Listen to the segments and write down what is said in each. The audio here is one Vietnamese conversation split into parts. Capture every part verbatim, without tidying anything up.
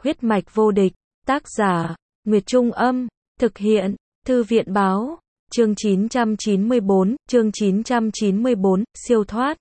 Huyết mạch vô địch, tác giả, Nguyệt Trung Âm, thực hiện, Thư viện Báo, chương chín trăm chín mươi bốn, chương chín trăm chín mươi bốn, siêu thoát.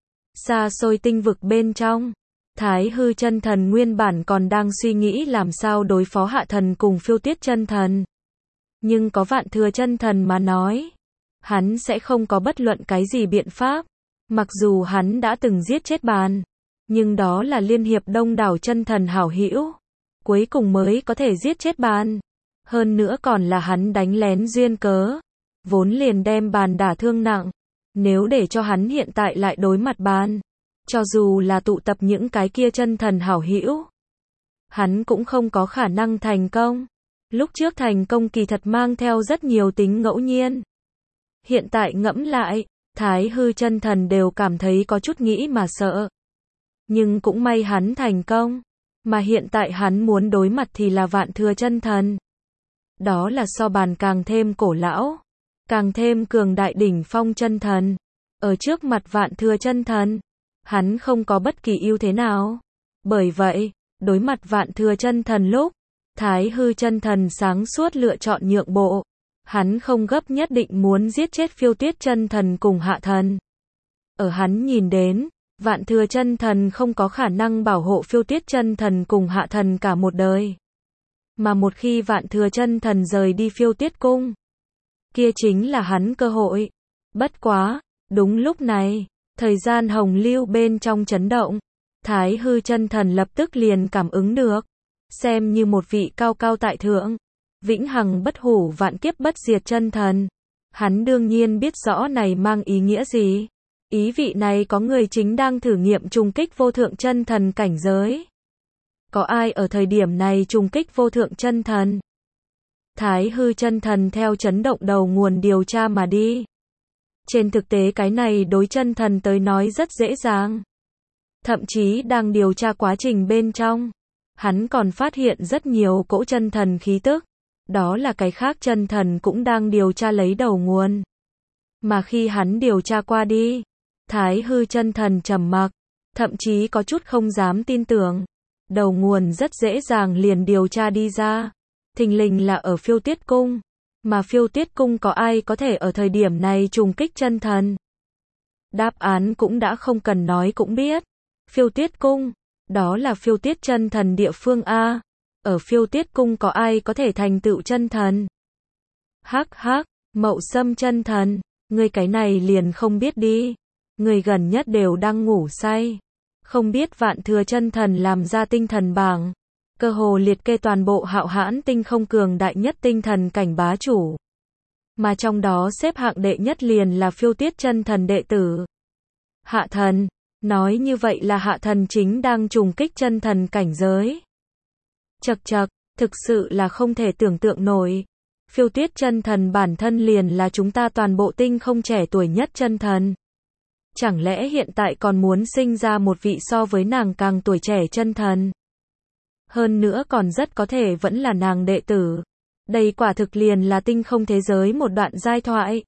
Xa xôi tinh vực bên trong, Thái Hư chân thần nguyên bản còn đang suy nghĩ làm sao đối phó Hạ Thần cùng Phiêu Tuyết chân thần. Nhưng có Vạn Thừa chân thần mà nói, hắn sẽ không có bất luận cái gì biện pháp. Mặc dù hắn đã từng giết chết Bàn, nhưng đó là liên hiệp đông đảo chân thần hảo hữu, cuối cùng mới có thể giết chết Bàn. Hơn nữa còn là hắn đánh lén duyên cớ, vốn liền đem Bàn đả thương nặng. Nếu để cho hắn hiện tại lại đối mặt Bàn, cho dù là tụ tập những cái kia chân thần hảo hữu, hắn cũng không có khả năng thành công. Lúc trước thành công kỳ thật mang theo rất nhiều tính ngẫu nhiên. Hiện tại ngẫm lại, Thái Hư chân thần đều cảm thấy có chút nghĩ mà sợ. Nhưng cũng may hắn thành công, mà hiện tại hắn muốn đối mặt thì là Vạn Thừa chân thần. Đó là so Bàn càng thêm cổ lão, càng thêm cường đại đỉnh phong chân thần. Ở trước mặt Vạn Thừa chân thần, hắn không có bất kỳ ưu thế nào. Bởi vậy, đối mặt Vạn Thừa chân thần lúc, Thái Hư chân thần sáng suốt lựa chọn nhượng bộ. Hắn không gấp nhất định muốn giết chết Phiêu Tuyết chân thần cùng Hạ Thần. Ở hắn nhìn đến, Vạn Thừa chân thần không có khả năng bảo hộ Phiêu Tuyết chân thần cùng Hạ Thần cả một đời. Mà một khi Vạn Thừa chân thần rời đi Phiêu Tuyết cung, kia chính là hắn cơ hội. Bất quá, đúng lúc này, thời gian hồng lưu bên trong chấn động, Thái Hư chân thần lập tức liền cảm ứng được, xem như một vị cao cao tại thượng, vĩnh hằng bất hủ vạn kiếp bất diệt chân thần. Hắn đương nhiên biết rõ này mang ý nghĩa gì. Ý vị này có người chính đang thử nghiệm trùng kích vô thượng chân thần cảnh giới. Có ai ở thời điểm này trùng kích vô thượng chân thần? Thái Hư chân thần theo chấn động đầu nguồn điều tra mà đi. Trên thực tế cái này đối chân thần tới nói rất dễ dàng. Thậm chí đang điều tra quá trình bên trong, hắn còn phát hiện rất nhiều cỗ chân thần khí tức. Đó là cái khác chân thần cũng đang điều tra lấy đầu nguồn. Mà khi hắn điều tra qua đi, Thái Hư chân thần trầm mặc, thậm chí có chút không dám tin tưởng. Đầu nguồn rất dễ dàng liền điều tra đi ra. Thình lình là ở Phiêu Tuyết cung. Mà Phiêu Tuyết cung có ai có thể ở thời điểm này trùng kích chân thần? Đáp án cũng đã không cần nói cũng biết. Phiêu Tuyết cung, đó là Phiêu Tuyết chân thần địa phương A. Ở Phiêu Tuyết cung có ai có thể thành tựu chân thần? Hắc hắc, Mậu Sâm chân thần, người cái này liền không biết đi. Người gần nhất đều đang ngủ say. Không biết Vạn Thừa chân thần làm ra tinh thần bảng, cơ hồ liệt kê toàn bộ hạo hãn tinh không cường đại nhất tinh thần cảnh bá chủ. Mà trong đó xếp hạng đệ nhất liền là Phiêu Tuyết chân thần đệ tử. Hạ Thần, nói như vậy là Hạ Thần chính đang trùng kích chân thần cảnh giới. Chậc chậc, thực sự là không thể tưởng tượng nổi. Phiêu Tuyết chân thần bản thân liền là chúng ta toàn bộ tinh không trẻ tuổi nhất chân thần. Chẳng lẽ hiện tại còn muốn sinh ra một vị so với nàng càng tuổi trẻ chân thần? Hơn nữa còn rất có thể vẫn là nàng đệ tử. Đây quả thực liền là tinh không thế giới một đoạn giai thoại.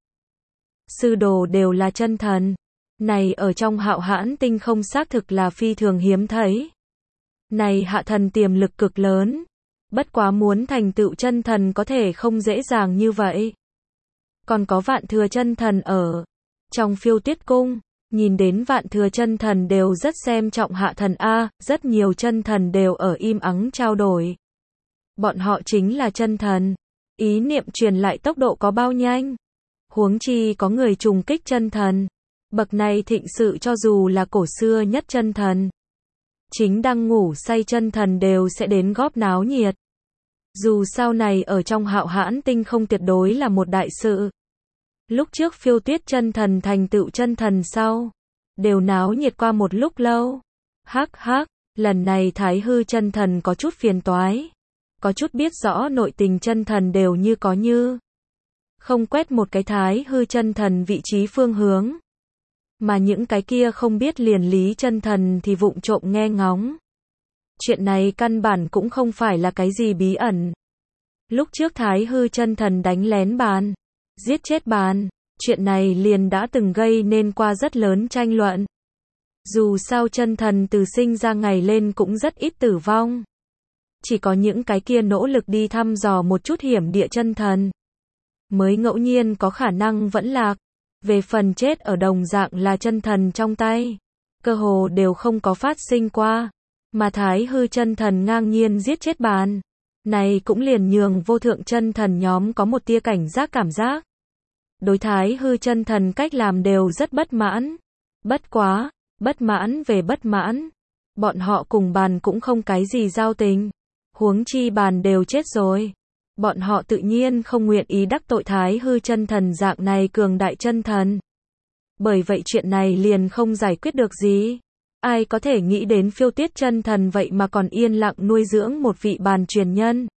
Sư đồ đều là chân thần. Này ở trong hạo hãn tinh không xác thực là phi thường hiếm thấy. Này Hạ Thần tiềm lực cực lớn. Bất quá muốn thành tựu chân thần có thể không dễ dàng như vậy. Còn có Vạn Thừa chân thần ở trong Phiêu Tuyết cung. Nhìn đến Vạn Thừa chân thần đều rất xem trọng Hạ Thần A, rất nhiều chân thần đều ở im ắng trao đổi. Bọn họ chính là chân thần. Ý niệm truyền lại tốc độ có bao nhanh. Huống chi có người trùng kích chân thần. Bậc này thịnh sự cho dù là cổ xưa nhất chân thần. Chính đang ngủ say chân thần đều sẽ đến góp náo nhiệt. Dù sau này ở trong hạo hãn tinh không tuyệt đối là một đại sự. Lúc trước Phiêu Tuyết chân thần thành tựu chân thần sau, đều náo nhiệt qua một lúc lâu. Hắc hắc, lần này Thái Hư chân thần có chút phiền toái. Có chút biết rõ nội tình chân thần đều như có như không quét một cái Thái Hư chân thần vị trí phương hướng. Mà những cái kia không biết liền lý chân thần thì vụng trộm nghe ngóng. Chuyện này căn bản cũng không phải là cái gì bí ẩn. Lúc trước Thái Hư chân thần đánh lén Bàn, giết chết Bàn, chuyện này liền đã từng gây nên qua rất lớn tranh luận. Dù sao chân thần từ sinh ra ngày lên cũng rất ít tử vong. chỉ có những cái kia nỗ lực đi thăm dò một chút hiểm địa chân thần, mới ngẫu nhiên có khả năng vẫn lạc. Về phần chết ở đồng dạng là chân thần trong tay, cơ hồ đều không có phát sinh qua, mà Thái hư chân thần ngang nhiên giết chết bàn. Này cũng liền nhường vô thượng chân thần nhóm có một tia cảnh giác cảm giác. Đối Thái hư chân thần cách làm đều rất bất mãn. Bất quá, bất mãn về bất mãn. Bọn họ cùng bàn cũng không cái gì giao tình. Huống chi bàn đều chết rồi. Bọn họ tự nhiên không nguyện ý đắc tội Thái hư chân thần dạng này cường đại chân thần. Bởi vậy chuyện này liền không giải quyết được gì. Ai có thể nghĩ đến phiêu tiết chân thần vậy mà còn yên lặng nuôi dưỡng một vị bàn truyền nhân.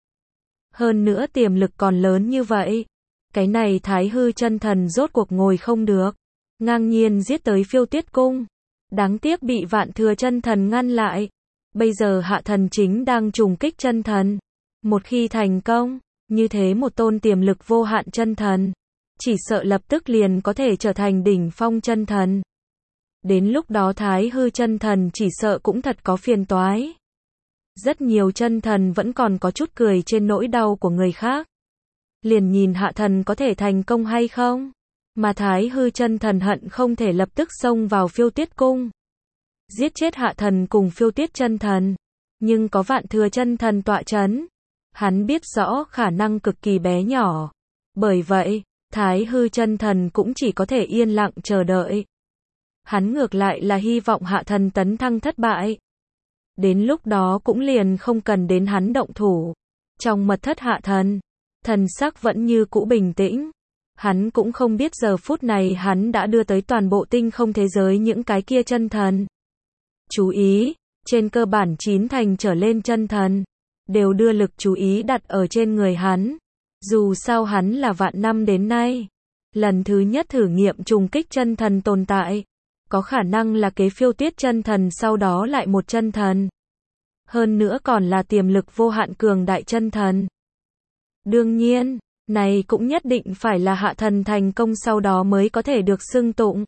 Hơn nữa tiềm lực còn lớn như vậy. Cái này Thái hư chân thần rốt cuộc ngồi không được. Ngang nhiên giết tới phiêu tiết cung. Đáng tiếc bị vạn thừa chân thần ngăn lại. Bây giờ hạ thần chính đang trùng kích chân thần. Một khi thành công, như thế một tôn tiềm lực vô hạn chân thần, chỉ sợ lập tức liền có thể trở thành đỉnh phong chân thần. Đến lúc đó Thái hư chân thần chỉ sợ cũng thật có phiền toái. Rất nhiều chân thần vẫn còn có chút cười trên nỗi đau của người khác. Liền nhìn hạ thần có thể thành công hay không. Mà Thái hư chân thần hận không thể lập tức xông vào phiêu tiết cung. Giết chết hạ thần cùng phiêu tiết chân thần. Nhưng có vạn thừa chân thần tọa chấn. Hắn biết rõ khả năng cực kỳ bé nhỏ. Bởi vậy, Thái hư chân thần cũng chỉ có thể yên lặng chờ đợi. Hắn ngược lại là hy vọng hạ thần tấn thăng thất bại. Đến lúc đó cũng liền không cần đến hắn động thủ. Trong mật thất hạ thần, thần sắc vẫn như cũ bình tĩnh. Hắn cũng không biết giờ phút này hắn đã đưa tới toàn bộ tinh không thế giới những cái kia chân thần. Chú ý, trên cơ bản chín thành trở lên chân thần, đều đưa lực chú ý đặt ở trên người hắn. Dù sao hắn là vạn năm đến nay, lần thứ nhất thử nghiệm trùng kích chân thần tồn tại. Có khả năng là kế phiêu tiết chân thần sau đó lại một chân thần. Hơn nữa còn là tiềm lực vô hạn cường đại chân thần. Đương nhiên, này cũng nhất định phải là hạ thần thành công sau đó mới có thể được xưng tụng.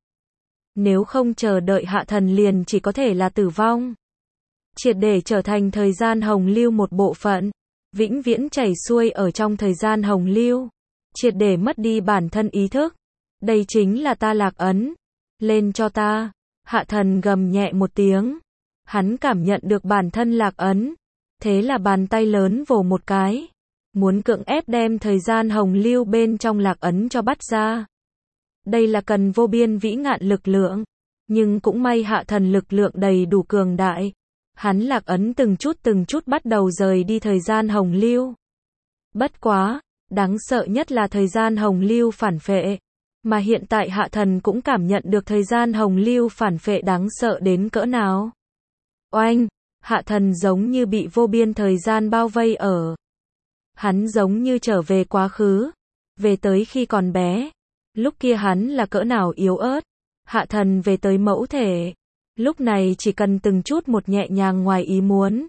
Nếu không chờ đợi hạ thần liền chỉ có thể là tử vong. Triệt để trở thành thời gian hồng lưu một bộ phận. Vĩnh viễn chảy xuôi ở trong thời gian hồng lưu. Triệt để mất đi bản thân ý thức. Đây chính là ta lạc ấn. Lên cho ta. Hạ thần gầm nhẹ một tiếng. Hắn cảm nhận được bản thân lạc ấn. Thế là bàn tay lớn vồ một cái. Muốn cưỡng ép đem thời gian hồng lưu bên trong lạc ấn cho bắt ra. Đây là cần vô biên vĩ ngạn lực lượng. Nhưng cũng may hạ thần lực lượng đầy đủ cường đại. Hắn lạc ấn từng chút từng chút bắt đầu rời đi thời gian hồng lưu. Bất quá, đáng sợ nhất là thời gian hồng lưu phản phệ. Mà hiện tại hạ thần cũng cảm nhận được thời gian hồng lưu phản phệ đáng sợ đến cỡ nào. Oanh, hạ thần giống như bị vô biên thời gian bao vây ở. Hắn giống như trở về quá khứ. Về tới khi còn bé. Lúc kia hắn là cỡ nào yếu ớt. Hạ thần về tới mẫu thể. Lúc này chỉ cần từng chút một nhẹ nhàng ngoài ý muốn.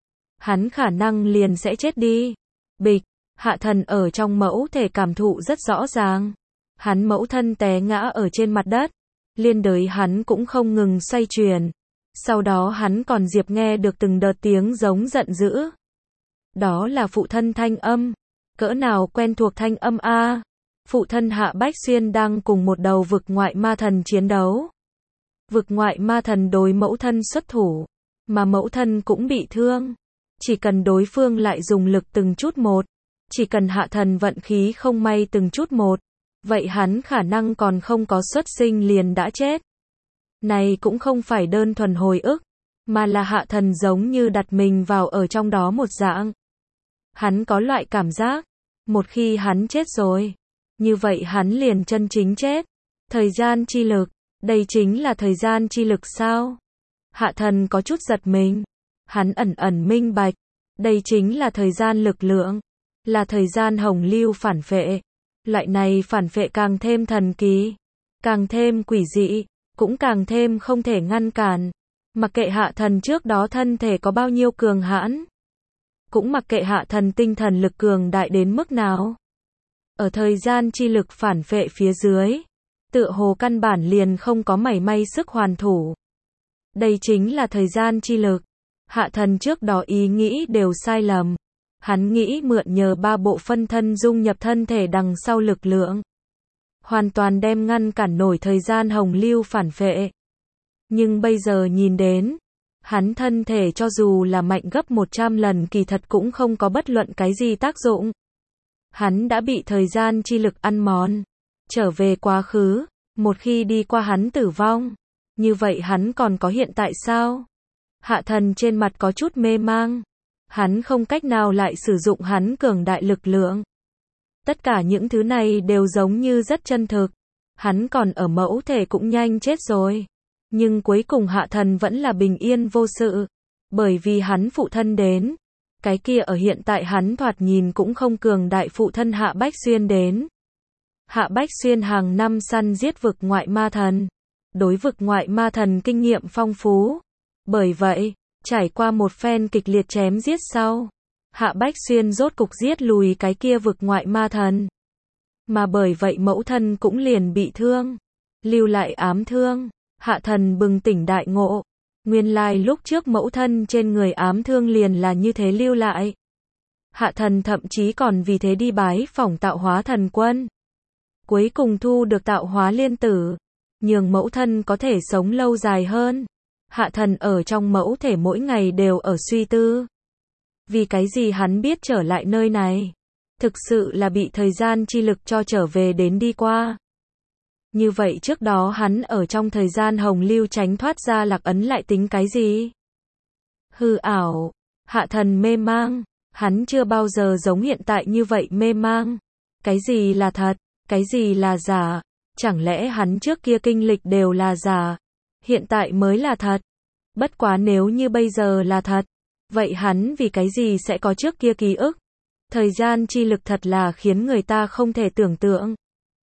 Hắn khả năng liền sẽ chết đi. Bịch, hạ thần ở trong mẫu thể cảm thụ rất rõ ràng. Hắn mẫu thân té ngã ở trên mặt đất. Liên đới hắn cũng không ngừng xoay chuyển. Sau đó hắn còn diệp nghe được từng đợt tiếng giống giận dữ. Đó là phụ thân thanh âm. Cỡ nào quen thuộc thanh âm a. Phụ thân Hạ Bách Xuyên đang cùng một đầu vực ngoại ma thần chiến đấu. Vực ngoại ma thần đối mẫu thân xuất thủ. Mà mẫu thân cũng bị thương. Chỉ cần đối phương lại dùng lực từng chút một. Chỉ cần hạ thần vận khí không may từng chút một. Vậy hắn khả năng còn không có xuất sinh liền đã chết. Này cũng không phải đơn thuần hồi ức. Mà là hạ thần giống như đặt mình vào ở trong đó một dạng. Hắn có loại cảm giác. Một khi hắn chết rồi. Như vậy hắn liền chân chính chết. Thời gian chi lực. Đây chính là thời gian chi lực sao? Hạ thần có chút giật mình. Hắn ẩn ẩn minh bạch. Đây chính là thời gian lực lượng. Là thời gian hồng lưu phản phệ. Loại này phản phệ càng thêm thần kỳ. Càng thêm quỷ dị. Cũng càng thêm không thể ngăn cản. Mặc kệ hạ thần trước đó thân thể có bao nhiêu cường hãn. Cũng mặc kệ hạ thần tinh thần lực cường đại đến mức nào. Ở thời gian chi lực phản phệ phía dưới. Tựa hồ căn bản liền không có mảy may sức hoàn thủ. Đây chính là thời gian chi lực. Hạ thần trước đó ý nghĩ đều sai lầm. Hắn nghĩ mượn nhờ ba bộ phân thân dung nhập thân thể đằng sau lực lượng, hoàn toàn đem ngăn cản nổi thời gian hồng lưu phản vệ. Nhưng bây giờ nhìn đến, hắn thân thể cho dù là mạnh gấp một trăm lần kỳ thật cũng không có bất luận cái gì tác dụng. Hắn đã bị thời gian chi lực ăn mòn, trở về quá khứ, một khi đi qua hắn tử vong, như vậy hắn còn có hiện tại sao? Hạ thần trên mặt có chút mê mang, hắn không cách nào lại sử dụng hắn cường đại lực lượng. Tất cả những thứ này đều giống như rất chân thực, hắn còn ở mẫu thể cũng nhanh chết rồi. Nhưng cuối cùng hạ thần vẫn là bình yên vô sự, bởi vì hắn phụ thân đến. Cái kia ở hiện tại hắn thoạt nhìn cũng không cường đại phụ thân Hạ Bách Xuyên đến. Hạ Bách Xuyên hàng năm săn giết vực ngoại ma thần, đối vực ngoại ma thần kinh nghiệm phong phú. Bởi vậy, trải qua một phen kịch liệt chém giết sau, Hạ Bách Xuyên rốt cục giết lùi cái kia vực ngoại ma thần. Mà bởi vậy mẫu thân cũng liền bị thương, lưu lại ám thương. Hạ thần bừng tỉnh đại ngộ, nguyên lai lúc trước mẫu thân trên người ám thương liền là như thế lưu lại. Hạ thần thậm chí còn vì thế đi bái phỏng tạo hóa thần quân. Cuối cùng thu được tạo hóa liên tử, nhường mẫu thân có thể sống lâu dài hơn. Hạ thần ở trong mẫu thể mỗi ngày đều ở suy tư. Vì cái gì hắn biết trở lại nơi này? Thực sự là bị thời gian chi lực cho trở về đến đi qua. Như vậy trước đó hắn ở trong thời gian hồng lưu tránh thoát ra lạc ấn lại tính cái gì? Hư ảo, hạ thần mê mang, hắn chưa bao giờ giống hiện tại như vậy mê mang. Cái gì là thật, cái gì là giả? Chẳng lẽ hắn trước kia kinh lịch đều là giả, hiện tại mới là thật? Bất quá nếu như bây giờ là thật, vậy hắn vì cái gì sẽ có trước kia ký ức? Thời gian chi lực thật là khiến người ta không thể tưởng tượng.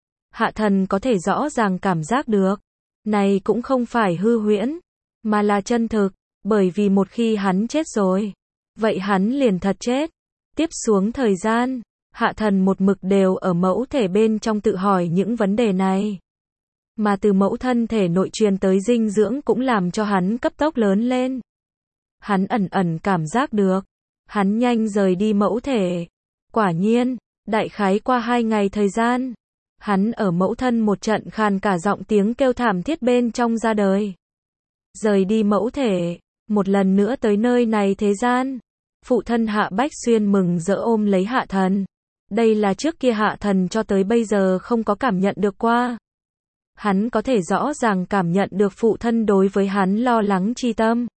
Hạ thần có thể rõ ràng cảm giác được, này cũng không phải hư huyễn, mà là chân thực, bởi vì một khi hắn chết rồi, vậy hắn liền thật chết. Tiếp xuống thời gian, hạ thần một mực đều ở mẫu thể bên trong tự hỏi những vấn đề này. Mà từ mẫu thân thể nội truyền tới dinh dưỡng cũng làm cho hắn cấp tốc lớn lên. Hắn ẩn ẩn cảm giác được, hắn nhanh rời đi mẫu thể. Quả nhiên, đại khái qua hai ngày thời gian, hắn ở mẫu thân một trận khàn cả giọng tiếng kêu thảm thiết bên trong ra đời. Rời đi mẫu thể, một lần nữa tới nơi này thế gian. Phụ thân Hạ Bách Xuyên mừng rỡ ôm lấy hạ thần. Đây là trước kia hạ thần cho tới bây giờ không có cảm nhận được qua. Hắn có thể rõ ràng cảm nhận được phụ thân đối với hắn lo lắng chi tâm.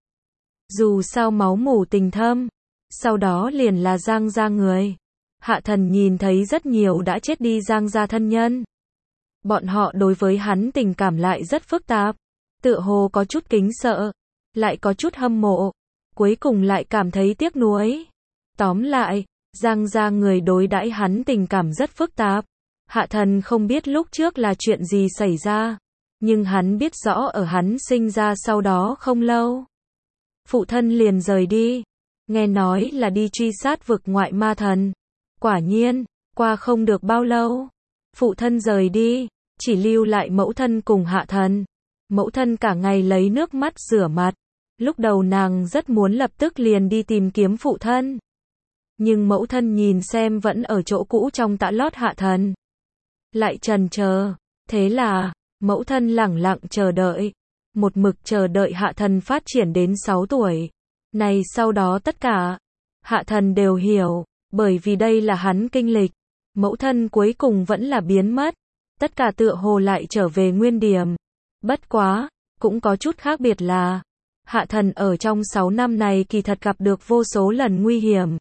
Dù sao máu mủ tình thâm, sau đó liền là Giang gia người. Hạ thần nhìn thấy rất nhiều đã chết đi Giang gia thân nhân. Bọn họ đối với hắn tình cảm lại rất phức tạp, tựa hồ có chút kính sợ, lại có chút hâm mộ, cuối cùng lại cảm thấy tiếc nuối. Tóm lại, Giang gia người đối đãi hắn tình cảm rất phức tạp. Hạ thần không biết lúc trước là chuyện gì xảy ra, nhưng hắn biết rõ ở hắn sinh ra sau đó không lâu, phụ thân liền rời đi, nghe nói là đi truy sát vực ngoại ma thần. Quả nhiên, qua không được bao lâu, phụ thân rời đi, chỉ lưu lại mẫu thân cùng hạ thần. Mẫu thân cả ngày lấy nước mắt rửa mặt, lúc đầu nàng rất muốn lập tức liền đi tìm kiếm phụ thân. Nhưng mẫu thân nhìn xem vẫn ở chỗ cũ trong tã lót hạ thần, lại chần chờ, thế là, mẫu thân lẳng lặng chờ đợi, một mực chờ đợi hạ thần phát triển đến sáu tuổi. Này sau đó tất cả, hạ thần đều hiểu, bởi vì đây là hắn kinh lịch, mẫu thân cuối cùng vẫn là biến mất, tất cả tựa hồ lại trở về nguyên điểm. Bất quá, cũng có chút khác biệt là, hạ thần ở trong sáu năm này kỳ thật gặp được vô số lần nguy hiểm.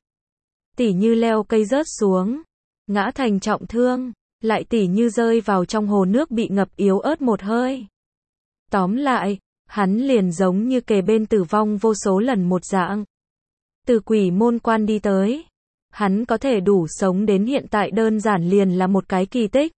Tỉ như leo cây rớt xuống, ngã thành trọng thương, lại tỉ như rơi vào trong hồ nước bị ngập yếu ớt một hơi. Tóm lại, hắn liền giống như kề bên tử vong vô số lần một dạng. Từ quỷ môn quan đi tới, hắn có thể đủ sống đến hiện tại đơn giản liền là một cái kỳ tích.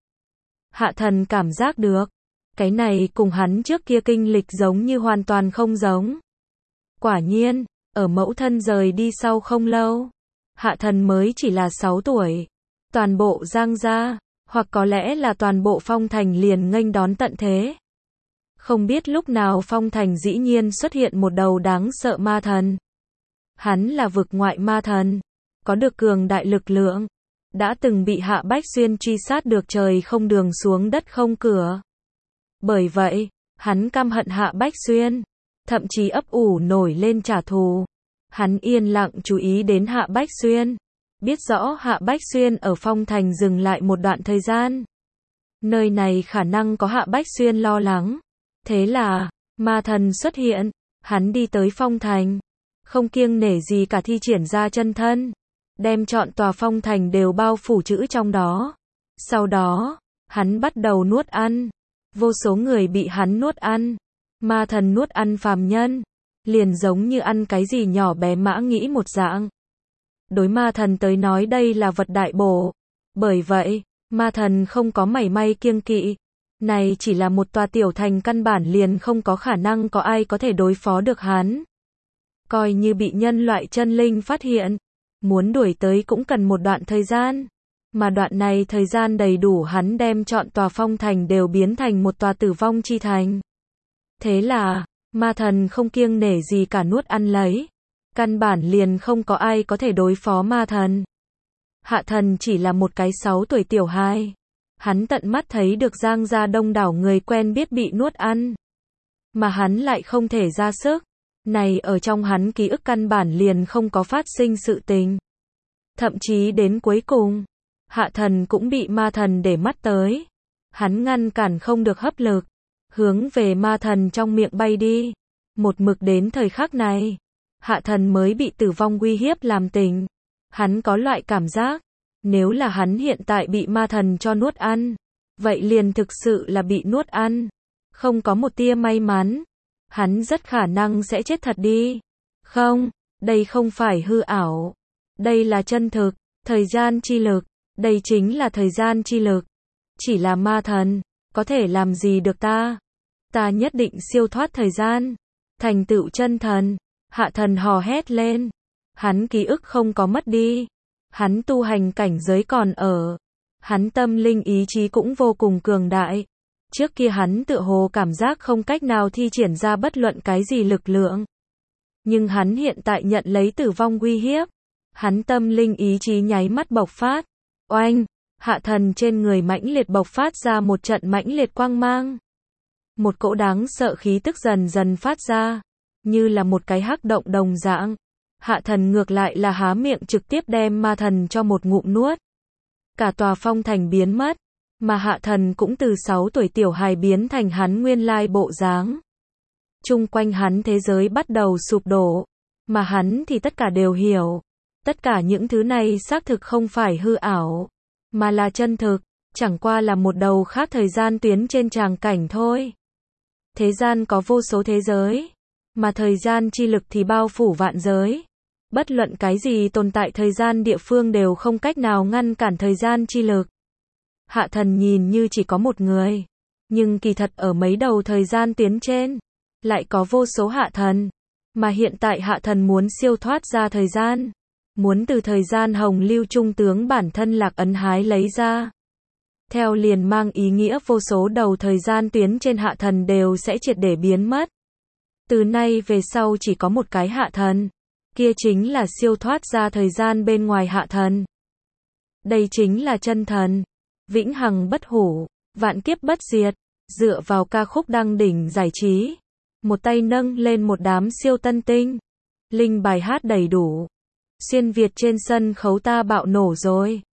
Hạ thần cảm giác được, cái này cùng hắn trước kia kinh lịch giống như hoàn toàn không giống. Quả nhiên, ở mẫu thân rời đi sau không lâu, hạ thần mới chỉ là sáu tuổi. Toàn bộ Giang gia, hoặc có lẽ là toàn bộ Phong Thành liền nghênh đón tận thế. Không biết lúc nào Phong Thành dĩ nhiên xuất hiện một đầu đáng sợ ma thần. Hắn là vực ngoại ma thần, có được cường đại lực lượng, đã từng bị Hạ Bách Xuyên truy sát được trời không đường xuống đất không cửa. Bởi vậy, hắn căm hận Hạ Bách Xuyên, thậm chí ấp ủ nổi lên trả thù. Hắn yên lặng chú ý đến Hạ Bách Xuyên, biết rõ Hạ Bách Xuyên ở Phong Thành dừng lại một đoạn thời gian. Nơi này khả năng có Hạ Bách Xuyên lo lắng. Thế là, ma thần xuất hiện, hắn đi tới Phong Thành, không kiêng nể gì cả thi triển ra chân thân, đem trọn tòa Phong Thành đều bao phủ chữ trong đó. Sau đó, hắn bắt đầu nuốt ăn. Vô số người bị hắn nuốt ăn. Ma thần nuốt ăn phàm nhân, liền giống như ăn cái gì nhỏ bé mã nghĩ một dạng. Đối ma thần tới nói đây là vật đại bổ. Bởi vậy, ma thần không có mảy may kiêng kỵ. Này chỉ là một tòa tiểu thành căn bản liền không có khả năng có ai có thể đối phó được hắn. Coi như bị nhân loại chân linh phát hiện, muốn đuổi tới cũng cần một đoạn thời gian. Mà đoạn này thời gian đầy đủ hắn đem trọn tòa Phong Thành đều biến thành một tòa tử vong chi thành. Thế là, ma thần không kiêng nể gì cả nuốt ăn lấy. Căn bản liền không có ai có thể đối phó ma thần. Hạ thần chỉ là một cái sáu tuổi tiểu hài. Hắn tận mắt thấy được Giang gia đông đảo người quen biết bị nuốt ăn. Mà hắn lại không thể ra sức. Này ở trong hắn ký ức căn bản liền không có phát sinh sự tình. Thậm chí đến cuối cùng, hạ thần cũng bị ma thần để mắt tới. Hắn ngăn cản không được hấp lực, hướng về ma thần trong miệng bay đi. Một mực đến thời khắc này, hạ thần mới bị tử vong uy hiếp làm tỉnh. Hắn có loại cảm giác, nếu là hắn hiện tại bị ma thần cho nuốt ăn, vậy liền thực sự là bị nuốt ăn. Không có một tia may mắn, hắn rất khả năng sẽ chết thật đi. Không, đây không phải hư ảo. Đây là chân thực, thời gian chi lực. Đây chính là thời gian chi lực. Chỉ là ma thần, có thể làm gì được ta? Ta nhất định siêu thoát thời gian, thành tựu chân thần. Hạ thần hò hét lên. Hắn ký ức không có mất đi. Hắn tu hành cảnh giới còn ở. Hắn tâm linh ý chí cũng vô cùng cường đại. Trước kia hắn tựa hồ cảm giác không cách nào thi triển ra bất luận cái gì lực lượng. Nhưng hắn hiện tại nhận lấy tử vong uy hiếp. Hắn tâm linh ý chí nháy mắt bộc phát. Oanh, hạ thần trên người mãnh liệt bộc phát ra một trận mãnh liệt quang mang. Một cỗ đáng sợ khí tức dần dần phát ra, như là một cái hắc động đồng dạng. Hạ thần ngược lại là há miệng trực tiếp đem ma thần cho một ngụm nuốt. Cả tòa Phong Thành biến mất, mà hạ thần cũng từ sáu tuổi tiểu hài biến thành hắn nguyên lai bộ dáng. Chung quanh hắn thế giới bắt đầu sụp đổ, mà hắn thì tất cả đều hiểu. Tất cả những thứ này xác thực không phải hư ảo, mà là chân thực, chẳng qua là một đầu khác thời gian tuyến trên tràng cảnh thôi. Thế gian có vô số thế giới, mà thời gian chi lực thì bao phủ vạn giới. Bất luận cái gì tồn tại thời gian địa phương đều không cách nào ngăn cản thời gian chi lực. Hạ thần nhìn như chỉ có một người, nhưng kỳ thật ở mấy đầu thời gian tuyến trên, lại có vô số hạ thần. Mà hiện tại hạ thần muốn siêu thoát ra thời gian, muốn từ thời gian hồng lưu trung tướng bản thân lạc ấn hái lấy ra. Theo liền mang ý nghĩa vô số đầu thời gian tuyến trên hạ thần đều sẽ triệt để biến mất. Từ nay về sau chỉ có một cái hạ thần, kia chính là siêu thoát ra thời gian bên ngoài hạ thần. Đây chính là chân thần, vĩnh hằng bất hủ, vạn kiếp bất diệt, dựa vào ca khúc đăng đỉnh giải trí. Một tay nâng lên một đám siêu tân tinh, linh bài hát đầy đủ. Xuyên Việt trên sân khấu ta bạo nổ rồi.